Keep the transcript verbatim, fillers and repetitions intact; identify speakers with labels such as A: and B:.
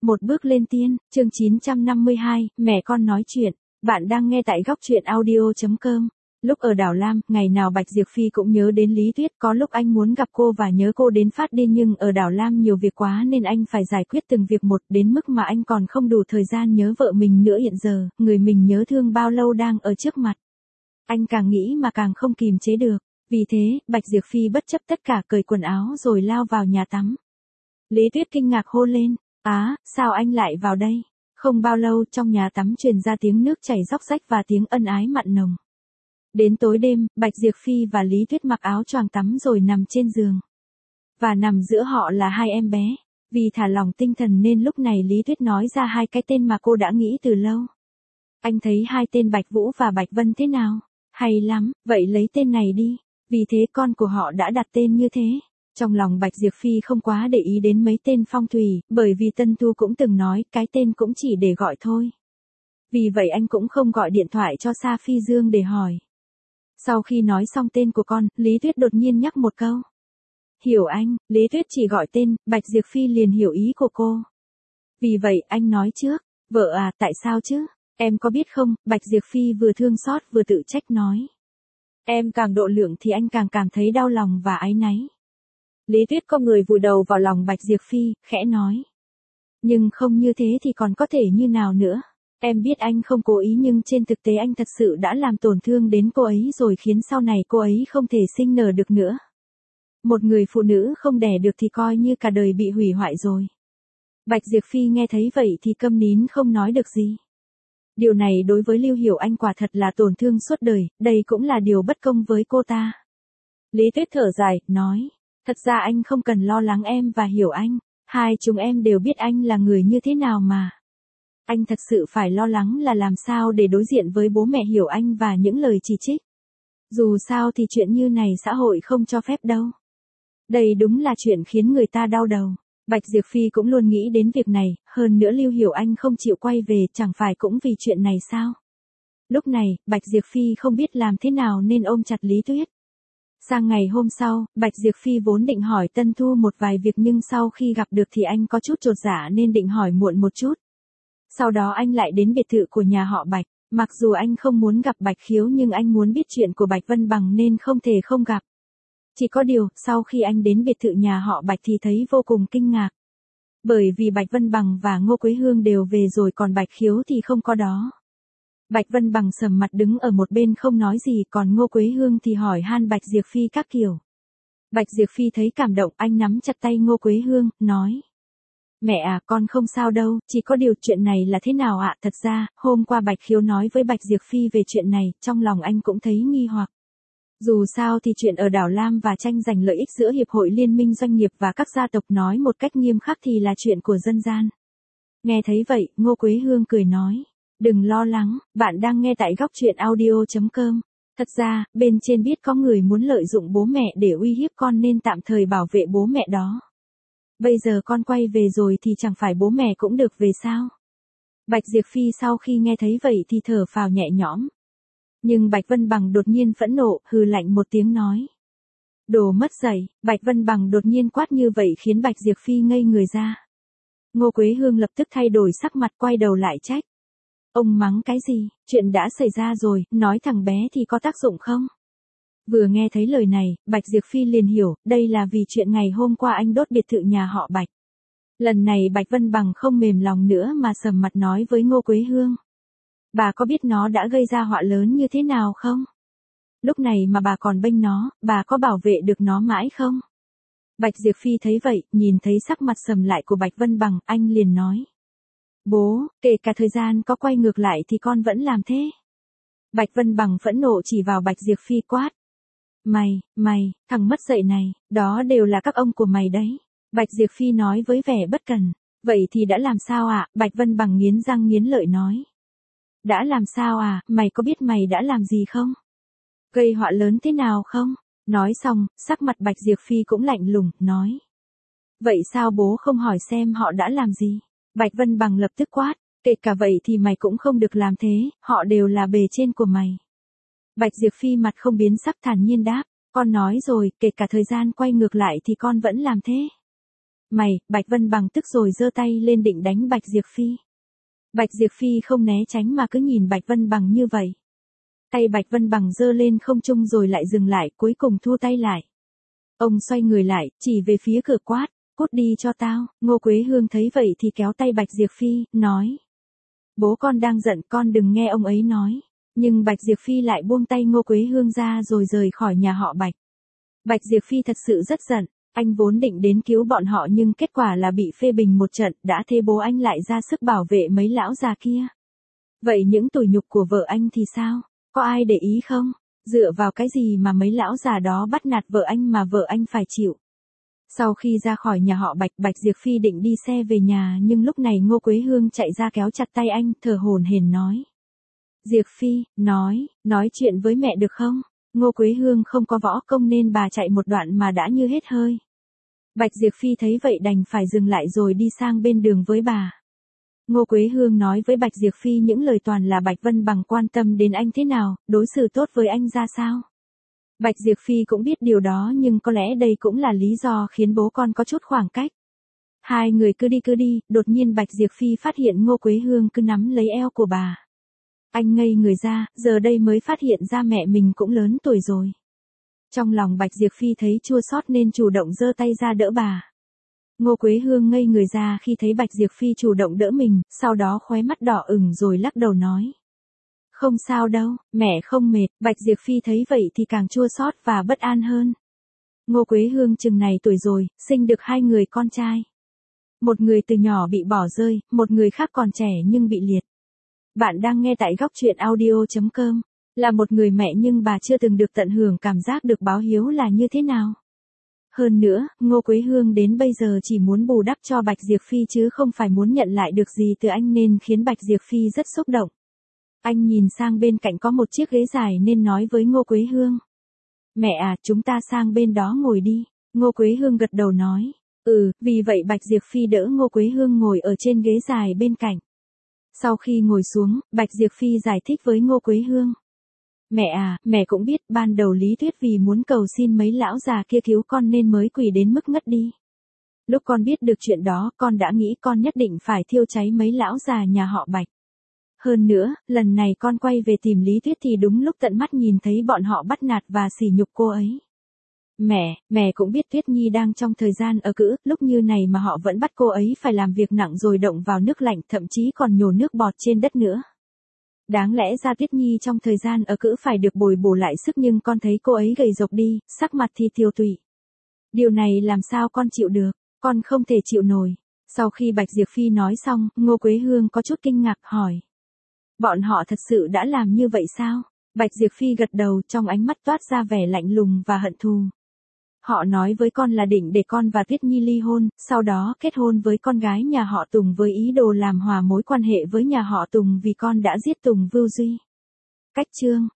A: Một bước lên tiên, chương chín trăm năm mươi hai, mẹ con nói chuyện. Bạn đang nghe tại góc truyện audio chấm com. Lúc ở đảo Lam, ngày nào Bạch Diệp Phi cũng nhớ đến Lý Tuyết, có lúc anh muốn gặp cô và nhớ cô đến phát điên, nhưng ở đảo Lam nhiều việc quá nên anh phải giải quyết từng việc một, đến mức mà anh còn không đủ thời gian nhớ vợ mình nữa. Hiện giờ, người mình nhớ thương bao lâu đang ở trước mặt. Anh càng nghĩ mà càng không kìm chế được. Vì thế, Bạch Diệp Phi bất chấp tất cả cởi quần áo rồi lao vào nhà tắm. Lý Tuyết kinh ngạc hô lên. Á, sao anh lại vào đây? Không bao lâu trong nhà tắm truyền ra tiếng nước chảy róc rách và tiếng ân ái mặn nồng. Đến tối đêm, Bạch Diệp Phi và Lý Tuyết mặc áo choàng tắm rồi nằm trên giường. Và nằm giữa họ là hai em bé. Vì thả lỏng tinh thần nên lúc này Lý Tuyết nói ra hai cái tên mà cô đã nghĩ từ lâu. Anh thấy hai tên Bạch Vũ và Bạch Vân thế nào? Hay lắm, vậy lấy tên này đi. Vì thế con của họ đã đặt tên như thế. Trong lòng Bạch Diệp Phi không quá để ý đến mấy tên phong thủy, bởi vì Tân Tu cũng từng nói cái tên cũng chỉ để gọi thôi. Vì vậy anh cũng không gọi điện thoại cho Sa Phi Dương để hỏi. Sau khi nói xong tên của con, Lý Tuyết đột nhiên nhắc một câu. Hiểu anh, Lý Tuyết chỉ gọi tên, Bạch Diệp Phi liền hiểu ý của cô. Vì vậy anh nói trước, vợ à, tại sao chứ? Em có biết không, Bạch Diệp Phi vừa thương xót vừa tự trách nói. Em càng độ lượng thì anh càng cảm thấy đau lòng và áy náy. Lý Tuyết có người vùi đầu vào lòng Bạch Diệp Phi, khẽ nói. Nhưng không như thế thì còn có thể như nào nữa? Em biết anh không cố ý nhưng trên thực tế anh thật sự đã làm tổn thương đến cô ấy rồi, khiến sau này cô ấy không thể sinh nở được nữa. Một người phụ nữ không đẻ được thì coi như cả đời bị hủy hoại rồi. Bạch Diệp Phi nghe thấy vậy thì câm nín không nói được gì. Điều này đối với Lưu Hiểu Anh quả thật là tổn thương suốt đời, đây cũng là điều bất công với cô ta. Lý Tuyết thở dài, nói. Thật ra anh không cần lo lắng em và Hiểu Anh, hai chúng em đều biết anh là người như thế nào mà. Anh thật sự phải lo lắng là làm sao để đối diện với bố mẹ Hiểu Anh và những lời chỉ trích. Dù sao thì chuyện như này xã hội không cho phép đâu. Đây đúng là chuyện khiến người ta đau đầu. Bạch Diệp Phi cũng luôn nghĩ đến việc này, hơn nữa Lưu Hiểu Anh không chịu quay về chẳng phải cũng vì chuyện này sao? Lúc này, Bạch Diệp Phi không biết làm thế nào nên ôm chặt Lý Tuyết. Sang ngày hôm sau, Bạch Diệp Phi vốn định hỏi Tân Thu một vài việc nhưng sau khi gặp được thì anh có chút chột dạ nên định hỏi muộn một chút. Sau đó anh lại đến biệt thự của nhà họ Bạch, mặc dù anh không muốn gặp Bạch Khiếu nhưng anh muốn biết chuyện của Bạch Vân Bằng nên không thể không gặp. Chỉ có điều, sau khi anh đến biệt thự nhà họ Bạch thì thấy vô cùng kinh ngạc. Bởi vì Bạch Vân Bằng và Ngô Quế Hương đều về rồi còn Bạch Khiếu thì không có đó. Bạch Vân Bằng sầm mặt đứng ở một bên không nói gì, còn Ngô Quế Hương thì hỏi han Bạch Diệp Phi các kiểu. Bạch Diệp Phi thấy cảm động, anh nắm chặt tay Ngô Quế Hương, nói. Mẹ à, con không sao đâu, chỉ có điều chuyện này là thế nào ạ? Thật ra, hôm qua Bạch Khiếu nói với Bạch Diệp Phi về chuyện này, trong lòng anh cũng thấy nghi hoặc. Dù sao thì chuyện ở đảo Lam và tranh giành lợi ích giữa Hiệp hội Liên minh Doanh nghiệp và các gia tộc nói một cách nghiêm khắc thì là chuyện của dân gian. Nghe thấy vậy, Ngô Quế Hương cười nói. Đừng lo lắng, bạn đang nghe tại góc truyện audio chấm com. Thật ra, bên trên biết có người muốn lợi dụng bố mẹ để uy hiếp con nên tạm thời bảo vệ bố mẹ đó. Bây giờ con quay về rồi thì chẳng phải bố mẹ cũng được về sao? Bạch Diệp Phi sau khi nghe thấy vậy thì thở phào nhẹ nhõm. Nhưng Bạch Vân Bằng đột nhiên phẫn nộ, hừ lạnh một tiếng nói. Đồ mất dạy, Bạch Vân Bằng đột nhiên quát như vậy khiến Bạch Diệp Phi ngây người ra. Ngô Quế Hương lập tức thay đổi sắc mặt quay đầu lại trách. Ông mắng cái gì, chuyện đã xảy ra rồi, nói thằng bé thì có tác dụng không? Vừa nghe thấy lời này, Bạch Diệp Phi liền hiểu, đây là vì chuyện ngày hôm qua anh đốt biệt thự nhà họ Bạch. Lần này Bạch Vân Bằng không mềm lòng nữa mà sầm mặt nói với Ngô Quế Hương. Bà có biết nó đã gây ra họa lớn như thế nào không? Lúc này mà bà còn bênh nó, bà có bảo vệ được nó mãi không? Bạch Diệp Phi thấy vậy, nhìn thấy sắc mặt sầm lại của Bạch Vân Bằng, anh liền nói. Bố, kể cả thời gian có quay ngược lại thì con vẫn làm thế. Bạch Vân Bằng phẫn nộ chỉ vào Bạch Diệp Phi quát. Mày, mày, thằng mất dạy này, đó đều là các ông của mày đấy. Bạch Diệp Phi nói với vẻ bất cần. Vậy thì đã làm sao ạ? À? Bạch Vân Bằng nghiến răng nghiến lợi nói. Đã làm sao à, mày có biết mày đã làm gì không? Gây họa lớn thế nào không? Nói xong, sắc mặt Bạch Diệp Phi cũng lạnh lùng, nói. Vậy sao bố không hỏi xem họ đã làm gì? Bạch Vân Bằng lập tức quát, kể cả vậy thì mày cũng không được làm thế, họ đều là bề trên của mày. Bạch Diệp Phi mặt không biến sắc thản nhiên đáp, con nói rồi, kể cả thời gian quay ngược lại thì con vẫn làm thế. Mày, Bạch Vân Bằng tức rồi giơ tay lên định đánh Bạch Diệp Phi. Bạch Diệp Phi không né tránh mà cứ nhìn Bạch Vân Bằng như vậy. Tay Bạch Vân Bằng giơ lên không trung rồi lại dừng lại, cuối cùng thu tay lại. Ông xoay người lại, chỉ về phía cửa quát, cút đi cho tao. Ngô Quế Hương thấy vậy thì kéo tay Bạch Diệp Phi, nói. Bố con đang giận, con đừng nghe ông ấy nói. Nhưng Bạch Diệp Phi lại buông tay Ngô Quế Hương ra rồi rời khỏi nhà họ Bạch. Bạch Diệp Phi thật sự rất giận, anh vốn định đến cứu bọn họ nhưng kết quả là bị phê bình một trận, đã thế bố anh lại ra sức bảo vệ mấy lão già kia. Vậy những tủi nhục của vợ anh thì sao? Có ai để ý không? Dựa vào cái gì mà mấy lão già đó bắt nạt vợ anh mà vợ anh phải chịu? Sau khi ra khỏi nhà họ Bạch, Bạch Diệp Phi định đi xe về nhà nhưng lúc này Ngô Quế Hương chạy ra kéo chặt tay anh, thở hổn hển nói. Diệp Phi, nói, nói chuyện với mẹ được không? Ngô Quế Hương không có võ công nên bà chạy một đoạn mà đã như hết hơi. Bạch Diệp Phi thấy vậy đành phải dừng lại rồi đi sang bên đường với bà. Ngô Quế Hương nói với Bạch Diệp Phi những lời toàn là Bạch Vân Bằng quan tâm đến anh thế nào, đối xử tốt với anh ra sao. Bạch Diệp Phi cũng biết điều đó nhưng có lẽ đây cũng là lý do khiến bố con có chút khoảng cách. Hai người cứ đi cứ đi, đột nhiên Bạch Diệp Phi phát hiện Ngô Quế Hương cứ nắm lấy eo của bà. Anh ngây người ra, giờ đây mới phát hiện ra mẹ mình cũng lớn tuổi rồi. Trong lòng Bạch Diệp Phi thấy chua xót nên chủ động giơ tay ra đỡ bà. Ngô Quế Hương ngây người ra khi thấy Bạch Diệp Phi chủ động đỡ mình, sau đó khóe mắt đỏ ửng rồi lắc đầu nói. Không sao đâu, mẹ không mệt. Bạch Diệp Phi thấy vậy thì càng chua xót và bất an hơn. Ngô Quế Hương chừng này tuổi rồi, sinh được hai người con trai. Một người từ nhỏ bị bỏ rơi, một người khác còn trẻ nhưng bị liệt. Bạn đang nghe tại góc truyện audio chấm com. Là một người mẹ nhưng bà chưa từng được tận hưởng cảm giác được báo hiếu là như thế nào. Hơn nữa, Ngô Quế Hương đến bây giờ chỉ muốn bù đắp cho Bạch Diệp Phi chứ không phải muốn nhận lại được gì từ anh nên khiến Bạch Diệp Phi rất xúc động. Anh nhìn sang bên cạnh có một chiếc ghế dài nên nói với Ngô Quế Hương. Mẹ à, chúng ta sang bên đó ngồi đi. Ngô Quế Hương gật đầu nói. Ừ, vì vậy Bạch Diệp Phi đỡ Ngô Quế Hương ngồi ở trên ghế dài bên cạnh. Sau khi ngồi xuống, Bạch Diệp Phi giải thích với Ngô Quế Hương. Mẹ à, mẹ cũng biết ban đầu Lý Tuyết vì muốn cầu xin mấy lão già kia cứu con nên mới quỳ đến mức ngất đi. Lúc con biết được chuyện đó, con đã nghĩ con nhất định phải thiêu cháy mấy lão già nhà họ Bạch. Hơn nữa, lần này con quay về tìm Lý Tuyết thì đúng lúc tận mắt nhìn thấy bọn họ bắt nạt và sỉ nhục cô ấy. Mẹ, mẹ cũng biết Tuyết Nhi đang trong thời gian ở cữ, lúc như này mà họ vẫn bắt cô ấy phải làm việc nặng rồi động vào nước lạnh, thậm chí còn nhổ nước bọt trên đất nữa. Đáng lẽ ra Tuyết Nhi trong thời gian ở cữ phải được bồi bổ lại sức nhưng con thấy cô ấy gầy rộc đi, sắc mặt thì tiều tụy. Điều này làm sao con chịu được, con không thể chịu nổi. Sau khi Bạch Diệp Phi nói xong, Ngô Quế Hương có chút kinh ngạc hỏi. Bọn họ thật sự đã làm như vậy sao? Bạch Diệp Phi gật đầu, trong ánh mắt toát ra vẻ lạnh lùng và hận thù. Họ nói với con là định để con và Tuyết Nhi ly hôn, sau đó kết hôn với con gái nhà họ Tùng với ý đồ làm hòa mối quan hệ với nhà họ Tùng vì con đã giết Tùng Vưu Duy. Cách chương